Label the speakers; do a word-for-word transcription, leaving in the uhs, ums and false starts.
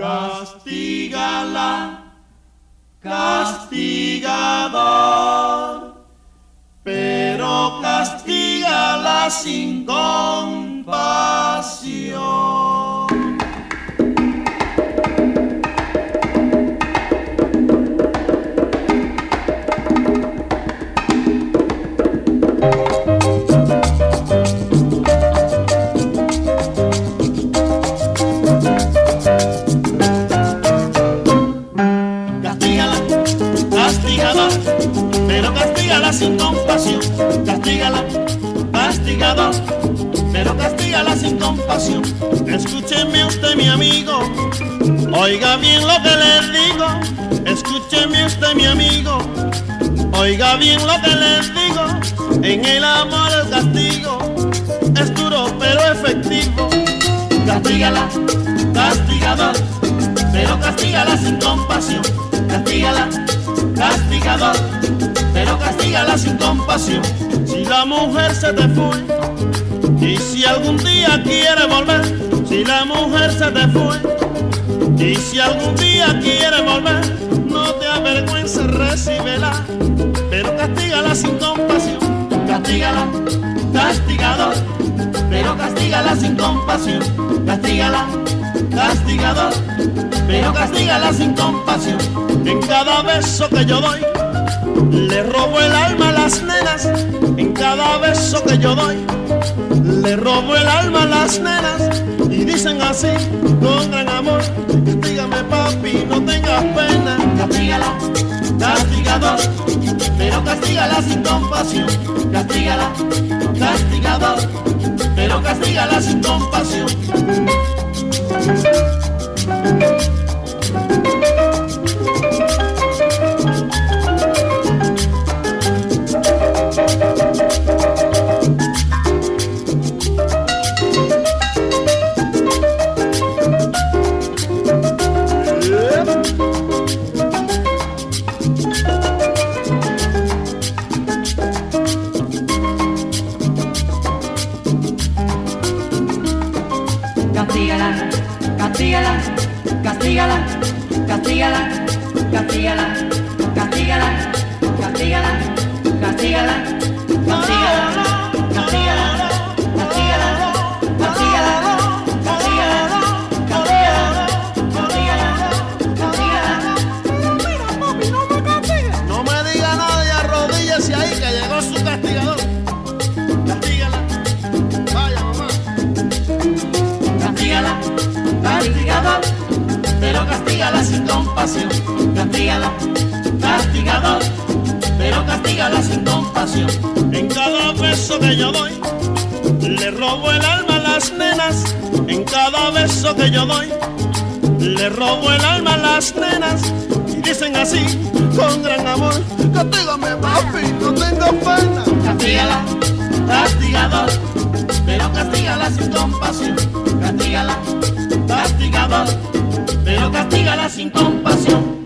Speaker 1: Castígala, castigador, pero castígala sin compasión. Pero castígala sin compasión, castígala, castigador, pero castígala sin compasión. Escúcheme usted, mi amigo, oiga bien lo que le digo. Escúcheme usted, mi amigo, oiga bien lo que le digo. En el amor el castigo es duro pero efectivo. Castígala, castigador, pero castígala sin compasión. Castígala, castigador, pero castígala sin compasión. Si la mujer se te fue y si algún día quiere volver, si la mujer se te fue y si algún día quiere volver, no te avergüences, recíbela, pero castígala sin compasión. Castígala, castigador, pero castígala sin compasión. Castígala, castigador, pero castígala sin compasión. En cada beso que yo doy le robo el alma a las nenas. En cada beso que yo doy le robo el alma a las nenas. Y dicen así con gran amor: castígame, papi, no tengas pena. Castígala, castigador, pero castígala sin compasión. Castígala, castigador, pero castígala sin compasión.
Speaker 2: Castígala, castígala, castígala, castígala, castígala, castígala, castígala, castígala, castígala, castígala, castígala, castígala, castígala,
Speaker 1: Mira, papi, no me castigues. No me diga nadie, arrodíllese ahí que llegó su castigador. Castígala, vaya mamá.
Speaker 2: castígala, castigador, pero castígala sin compasión. Castígala, castigador, pero castígala sin compasión.
Speaker 1: En cada beso que yo doy le robo el alma a las nenas. En cada beso que yo doy le robo el alma a las nenas. Y dicen así con gran amor: castígame, papi, no tengo pena.
Speaker 2: Castígala, castigador, pero castígala sin compasión. Castígala, castigador, pero castígala sin compasión.